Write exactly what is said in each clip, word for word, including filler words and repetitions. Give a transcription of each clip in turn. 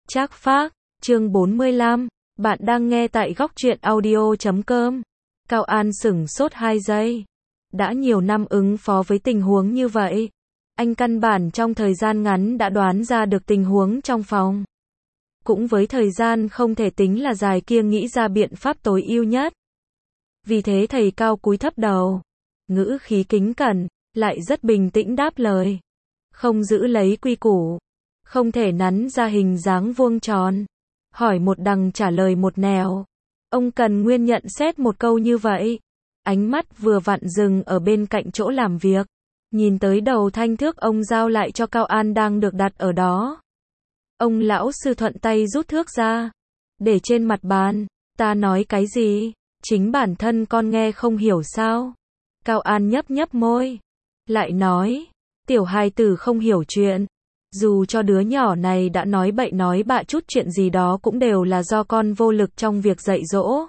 Trác Phác, chương bốn mươi lăm, bạn đang nghe tại góc truyện audio chấm com. Cao An sửng sốt hai giây. Đã nhiều năm ứng phó với tình huống như vậy, anh căn bản trong thời gian ngắn đã đoán ra được tình huống trong phòng. Cũng với thời gian không thể tính là dài kia nghĩ ra biện pháp tối ưu nhất. Vì thế thầy Cao cúi thấp đầu, ngữ khí kính cẩn, lại rất bình tĩnh đáp lời. Không giữ lấy quy củ, không thể nắn ra hình dáng vuông tròn, hỏi một đằng trả lời một nẻo. Ông cần nguyên nhận xét một câu như vậy, ánh mắt vừa vặn dừng ở bên cạnh chỗ làm việc, nhìn tới đầu thanh thước ông giao lại cho Cao An đang được đặt ở đó. Ông lão sư thuận tay rút thước ra, để trên mặt bàn. Ta nói cái gì? Chính bản thân con nghe không hiểu sao? Cao An nhấp nhấp môi, lại nói, tiểu hài tử không hiểu chuyện. Dù cho đứa nhỏ này đã nói bậy nói bạ chút chuyện gì đó cũng đều là do con vô lực trong việc dạy dỗ.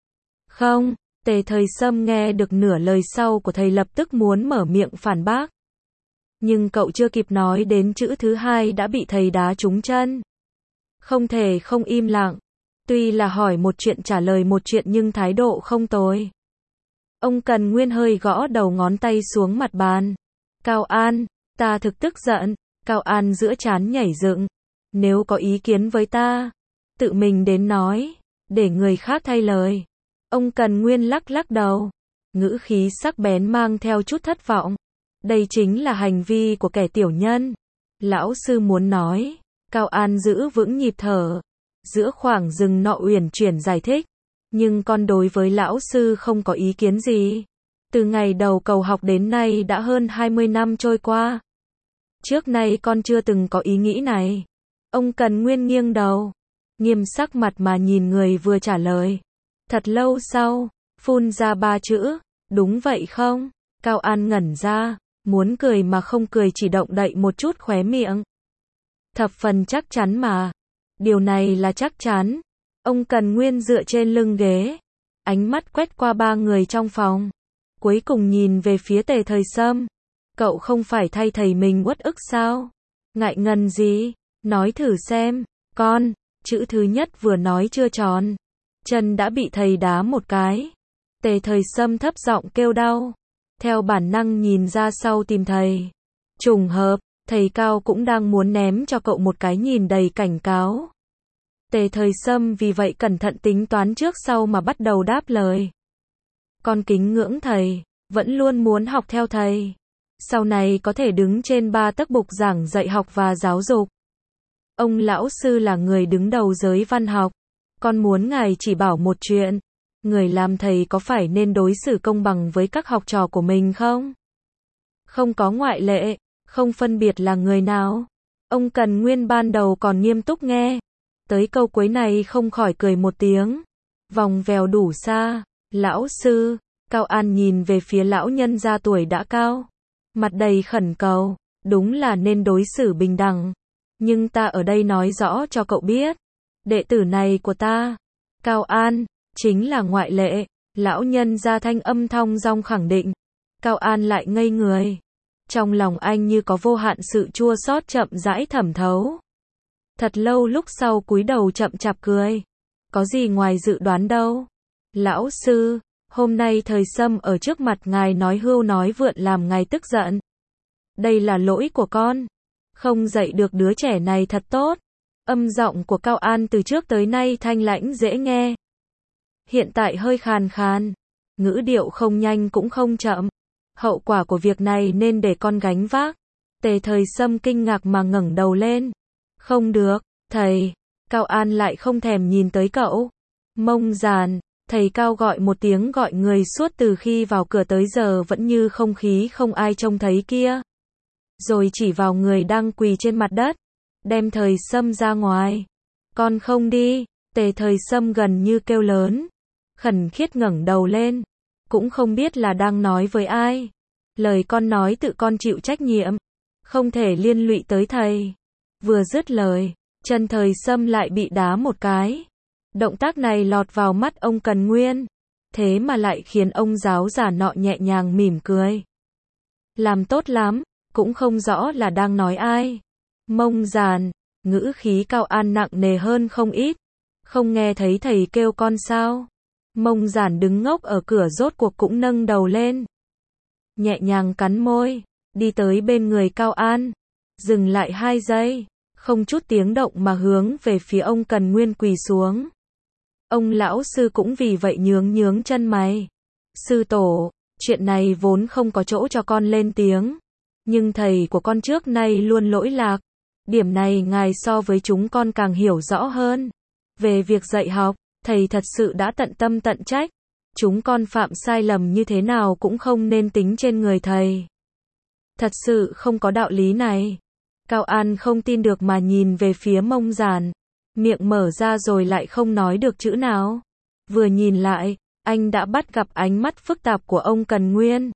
Không, Tề Thời Sâm nghe được nửa lời sau của thầy lập tức muốn mở miệng phản bác. Nhưng cậu chưa kịp nói đến chữ thứ hai đã bị thầy đá trúng chân. Không thể không im lặng. Tuy là hỏi một chuyện trả lời một chuyện nhưng thái độ không tồi. Ông Cần Nguyên hơi gõ đầu ngón tay xuống mặt bàn. Cao An, ta thực tức giận. Cao An giữa trán nhảy dựng. Nếu có ý kiến với ta, tự mình đến nói, để người khác thay lời. Ông Cần Nguyên lắc lắc đầu, ngữ khí sắc bén mang theo chút thất vọng. Đây chính là hành vi của kẻ tiểu nhân. Lão sư muốn nói. Cao An giữ vững nhịp thở, giữa khoảng dừng nọ uyển chuyển giải thích. Nhưng con đối với lão sư không có ý kiến gì. Từ ngày đầu cầu học đến nay đã hơn hai mươi năm trôi qua. Trước nay con chưa từng có ý nghĩ này. Ông Cần Nguyên nghiêng đầu, nghiêm sắc mặt mà nhìn người vừa trả lời. Thật lâu sau, phun ra ba chữ, đúng vậy không? Cao An ngẩn ra, muốn cười mà không cười, chỉ động đậy một chút khóe miệng. Thập phần chắc chắn mà. Điều này là chắc chắn. Ông Cần Nguyên dựa trên lưng ghế, ánh mắt quét qua ba người trong phòng, cuối cùng nhìn về phía Tề Thời Sâm. Cậu không phải thay thầy mình uất ức sao? Ngại ngần gì? Nói thử xem. Con, chữ thứ nhất vừa nói chưa tròn, chân đã bị thầy đá một cái. Tề Thời Sâm thấp giọng kêu đau, theo bản năng nhìn ra sau tìm thầy. Trùng hợp, thầy Cao cũng đang muốn ném cho cậu một cái nhìn đầy cảnh cáo. Tề Thời Sâm vì vậy cẩn thận tính toán trước sau mà bắt đầu đáp lời. Con kính ngưỡng thầy, vẫn luôn muốn học theo thầy. Sau này có thể đứng trên ba tấc bục giảng dạy học và giáo dục. Ông lão sư là người đứng đầu giới văn học. Con muốn ngài chỉ bảo một chuyện. Người làm thầy có phải nên đối xử công bằng với các học trò của mình không? Không có ngoại lệ, không phân biệt là người nào. Ông Cần Nguyên ban đầu còn nghiêm túc nghe. Tới câu cuối này không khỏi cười một tiếng. Vòng vèo đủ xa. Lão sư, Cao An nhìn về phía lão nhân gia tuổi đã cao, mặt đầy khẩn cầu, đúng là nên đối xử bình đẳng. Nhưng ta ở đây nói rõ cho cậu biết, đệ tử này của ta, Cao An, chính là ngoại lệ. Lão nhân gia thanh âm thong dong khẳng định. Cao An lại ngây người. Trong lòng anh như có vô hạn sự chua xót chậm rãi thẩm thấu. Thật lâu lúc sau cúi đầu chậm chạp cười. Có gì ngoài dự đoán đâu. Lão sư, hôm nay Thời Sâm ở trước mặt ngài nói hưu nói vượn làm ngài tức giận. Đây là lỗi của con. Không dạy được đứa trẻ này thật tốt. Âm giọng của Cao An từ trước tới nay thanh lãnh dễ nghe. Hiện tại hơi khàn khàn. Ngữ điệu không nhanh cũng không chậm. Hậu quả của việc này nên để con gánh vác. Tề Thời Sâm kinh ngạc mà ngẩng đầu lên. Không được, thầy. Cao An lại không thèm nhìn tới cậu. Mông giàn. Thầy Cao gọi một tiếng gọi người suốt từ khi vào cửa tới giờ vẫn như không khí không ai trông thấy kia. Rồi chỉ vào người đang quỳ trên mặt đất. Đem Thời Sâm ra ngoài. Con không đi. Tề Thời Sâm gần như kêu lớn. Khẩn khiết ngẩng đầu lên. Cũng không biết là đang nói với ai. Lời con nói tự con chịu trách nhiệm. Không thể liên lụy tới thầy. Vừa dứt lời, chân Thời Sâm lại bị đá một cái. Động tác này lọt vào mắt ông Cần Nguyên. Thế mà lại khiến ông giáo giả nọ nhẹ nhàng mỉm cười. Làm tốt lắm, cũng không rõ là đang nói ai. Mông giàn, Ngữ khí Cao An nặng nề hơn không ít. Không nghe thấy thầy kêu con sao? Mông Giản đứng ngốc ở cửa rốt cuộc cũng nâng đầu lên. Nhẹ nhàng cắn môi, đi tới bên người Cao An. Dừng lại hai giây, không chút tiếng động mà hướng về phía ông Cần Nguyên quỳ xuống. Ông lão sư cũng vì vậy nhướng nhướng chân mày. Sư tổ, chuyện này vốn không có chỗ cho con lên tiếng. Nhưng thầy của con trước nay luôn lỗi lạc. Điểm này ngài so với chúng con càng hiểu rõ hơn. Về việc dạy học, thầy thật sự đã tận tâm tận trách. Chúng con phạm sai lầm như thế nào cũng không nên tính trên người thầy. Thật sự không có đạo lý này. Cao An không tin được mà nhìn về phía Mông Giản. Miệng mở ra rồi lại không nói được chữ nào. Vừa nhìn lại, anh đã bắt gặp ánh mắt phức tạp của ông Cần Nguyên.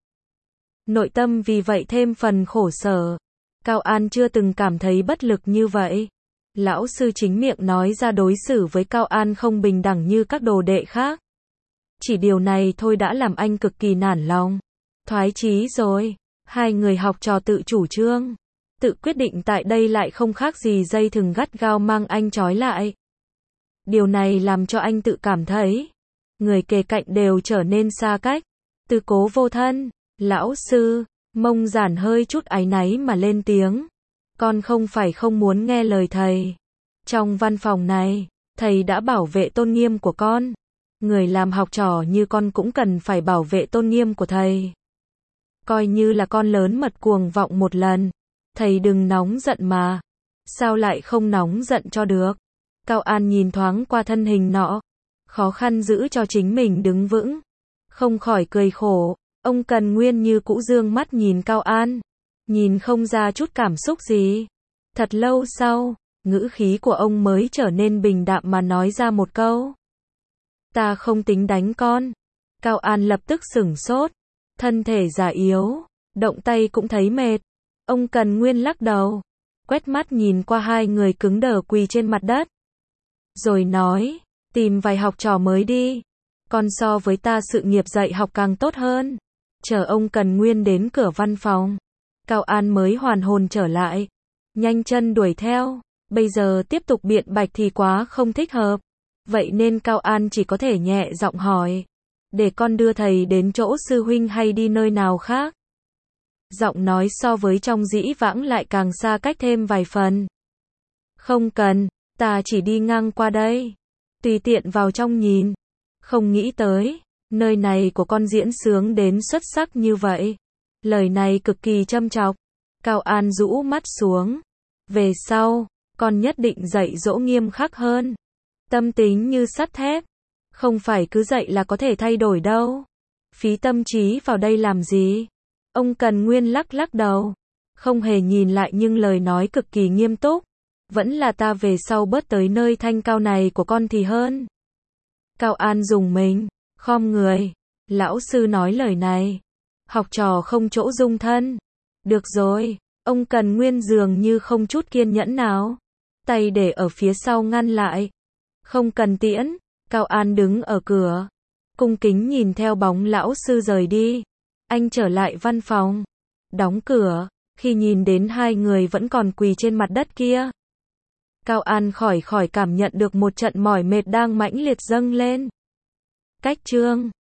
Nội tâm vì vậy thêm phần khổ sở. Cao An chưa từng cảm thấy bất lực như vậy. Lão sư chính miệng nói ra đối xử với Cao An không bình đẳng như các đồ đệ khác. Chỉ điều này thôi đã làm anh cực kỳ nản lòng. Thoái chí rồi, hai người học trò tự chủ trương. Tự quyết định tại đây lại không khác gì dây thừng gắt gao mang anh trói lại. Điều này làm cho anh tự cảm thấy, người kề cạnh đều trở nên xa cách. Tư cố vô thân, lão sư, Mông Giản hơi chút áy náy mà lên tiếng. Con không phải không muốn nghe lời thầy. Trong văn phòng này, thầy đã bảo vệ tôn nghiêm của con. Người làm học trò như con cũng cần phải bảo vệ tôn nghiêm của thầy. Coi như là con lớn mật cuồng vọng một lần. Thầy đừng nóng giận mà. Sao lại không nóng giận cho được? Cao An nhìn thoáng qua thân hình nọ. Khó khăn giữ cho chính mình đứng vững. Không khỏi cười khổ. Ông Cần Nguyên như cũ dương mắt nhìn Cao An. Nhìn không ra chút cảm xúc gì. Thật lâu sau, ngữ khí của ông mới trở nên bình đạm mà nói ra một câu. Ta không tính đánh con. Cao An lập tức sửng sốt. Thân thể già yếu, động tay cũng thấy mệt. Ông Cần Nguyên lắc đầu, quét mắt nhìn qua hai người cứng đờ quỳ trên mặt đất. Rồi nói, tìm vài học trò mới đi. Con so với ta sự nghiệp dạy học càng tốt hơn. Chờ ông Cần Nguyên đến cửa văn phòng. Cao An mới hoàn hồn trở lại. Nhanh chân đuổi theo. Bây giờ tiếp tục biện bạch thì quá không thích hợp. Vậy nên Cao An chỉ có thể nhẹ giọng hỏi. Để con đưa thầy đến chỗ sư huynh hay đi nơi nào khác? Giọng nói so với trong dĩ vãng lại càng xa cách thêm vài phần. Không cần, ta chỉ đi ngang qua đây. Tùy tiện vào trong nhìn. Không nghĩ tới, nơi này của con diễn sướng đến xuất sắc như vậy. Lời này cực kỳ châm chọc. Cao An rũ mắt xuống. Về sau, con nhất định dạy dỗ nghiêm khắc hơn. Tâm tính như sắt thép. Không phải cứ dạy là có thể thay đổi đâu. Phí tâm trí vào đây làm gì? Ông Cần Nguyên lắc lắc đầu. Không hề nhìn lại nhưng lời nói cực kỳ nghiêm túc. Vẫn là ta về sau bớt tới nơi thanh cao này của con thì hơn. Cao An dùng mình, khom người. Lão sư nói lời này. Học trò không chỗ dung thân. Được rồi, ông Cần Nguyên dường như không chút kiên nhẫn nào. Tay để ở phía sau ngăn lại. Không cần tiễn. Cao An đứng ở cửa. Cung kính nhìn theo bóng lão sư rời đi. Anh trở lại văn phòng. Đóng cửa. Khi nhìn đến hai người vẫn còn quỳ trên mặt đất kia. Cao An khỏi khỏi cảm nhận được một trận mỏi mệt đang mãnh liệt dâng lên. Cách chương